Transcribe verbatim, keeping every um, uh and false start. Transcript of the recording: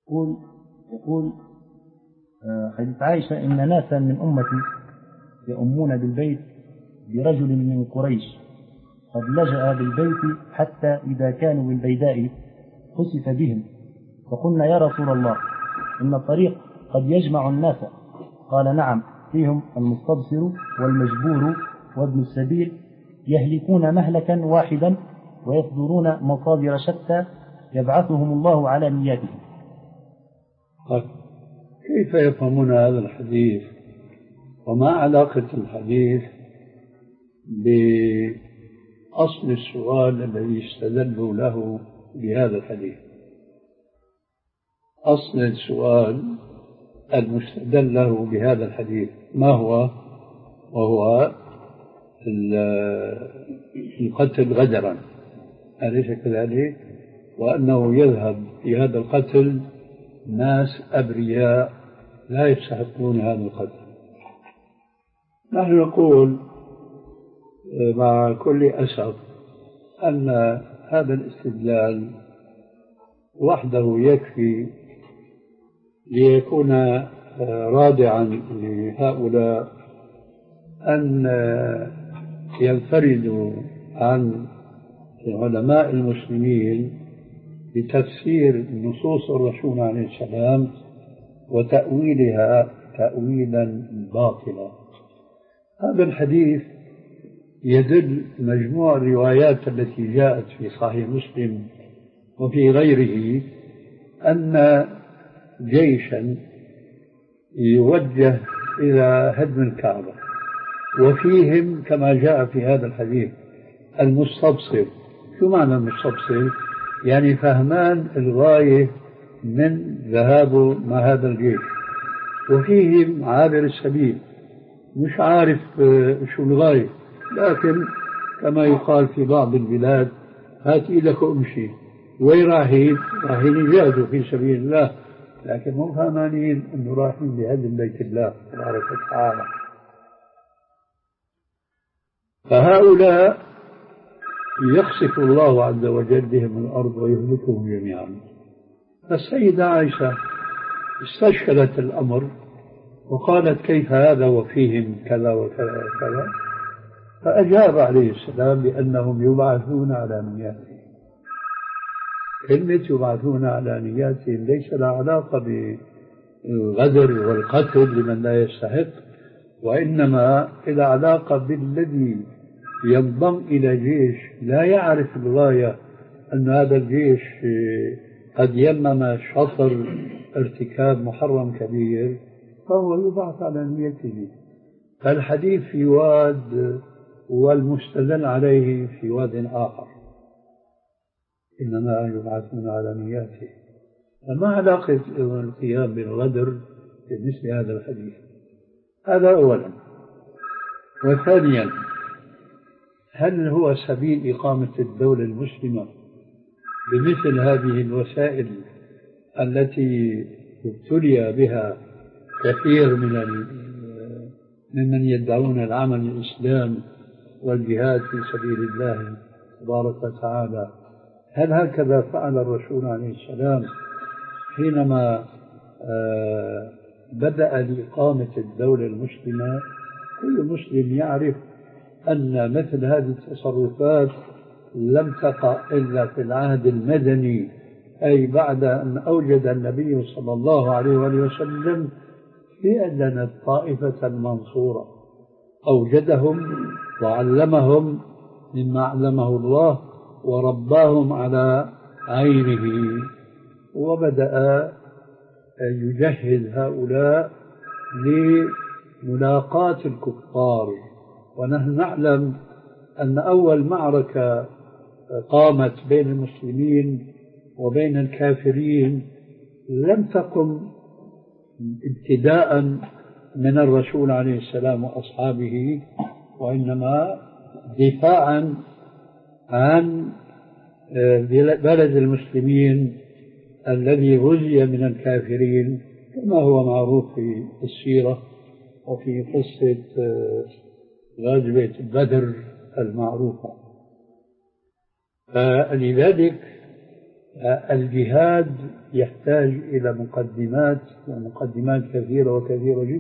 يقول يقول حديث عائشة: إن ناسا من أمتي يؤمون بالبيت برجل من قريش قد لجأ بالبيت حتى إذا كانوا بالبيداء خسف بهم، فقلنا: يا رسول الله، إن الطريق قد يجمع الناس. قال: نعم، فيهم المستبصر والمجبور وابن السبيل يهلكون مهلكا واحدا ويصدرون مصادر شتى يبعثهم الله على نياتهم. كيف يفهمون هذا الحديث؟ وما علاقة الحديث بأصل السؤال الذي استدلوا له بهذا الحديث؟ أصل السؤال المستدل له بهذا الحديث ما هو؟ وهو القتل غدرا، أليس كذلك؟ وأنه يذهب في هذا القتل ناس أبرياء لا يستحقون هذا القتل. نحن نقول مع كل أسف أن هذا الاستدلال وحده يكفي ليكون رادعا لهؤلاء أن ينفردوا عن علماء المسلمين بتفسير نصوص الرسول عليه السلام وتأويلها تأويلا باطلا. هذا الحديث يدل مجموع الروايات التي جاءت في صحيح مسلم وفي غيره أن جيشا يوجه إلى هدم الكعبة، وفيهم كما جاء في هذا الحديث المستبصر. شو معنى المستبصر؟ يعني فهمان الغاية من ذهابه مع هذا الجيش، وفيهم عابر السبيل مش عارف شو الغاية، لكن كما يقال في بعض البلاد: هات إيدك وامشي. وين رايحين؟ رايحين يجاهدوا في سبيل الله، لكن هم فهمانين أنه رايحين لهدم بيت الله تبارك وتعالى. فهؤلاء يخسف الله عز وجل بهم الأرض ويهلكهم جميعا. فالسيدة عائشة استشكلت الأمر وقالت: كيف هذا وفيهم كذا وكذا وكذا؟ فأجاب عليه السلام بأنهم يبعثون على نياتهم. كلمة يبعثون على نياتهم ليس لها علاقة بالغدر والقتل لمن لا يستحق، وإنما إلى علاقة بالذي ينضم إلى جيش لا يعرف الغاية، أن هذا الجيش قد يمم شطر ارتكاب محرم كبير، فهو يبعث على نيته. فالحديث في واد والمستدل عليه في واد آخر، إنما يبعثون على نياته. فما علاقة القيام بالغدر بمثل هذا الحديث؟ هذا أولا. وثانيا، هل هو سبيل إقامة الدولة المسلمة بمثل هذه الوسائل التي ابتلي بها كثير من ممن يدعون العمل الإسلام والجهاد في سبيل الله تبارك وتعالى؟ هل هكذا فعل الرسول عليه السلام حينما بدأ لإقامة الدولة المسلمة؟ كل مسلم يعرف أن مثل هذه التصرفات لم تقع إلا في العهد المدني، أي بعد أن أوجد النبي صلى الله عليه وسلم فعلا الطائفة المنصورة، أوجدهم وعلمهم مما علمه الله ورباهم على عينه، وبدأ يجهز هؤلاء لملاقاة الكفار. ونحن نعلم أن أول معركة قامت بين المسلمين وبين الكافرين لم تقم ابتداء من الرسول عليه السلام وأصحابه، وإنما دفاعا عن بلد المسلمين الذي غزي من الكافرين، كما هو معروف في السيرة وفي قصة غزوة بدر المعروفة. فلذلك الجهاد يحتاج إلى مقدمات ومقدمات كثيرة وكثيرة جدا.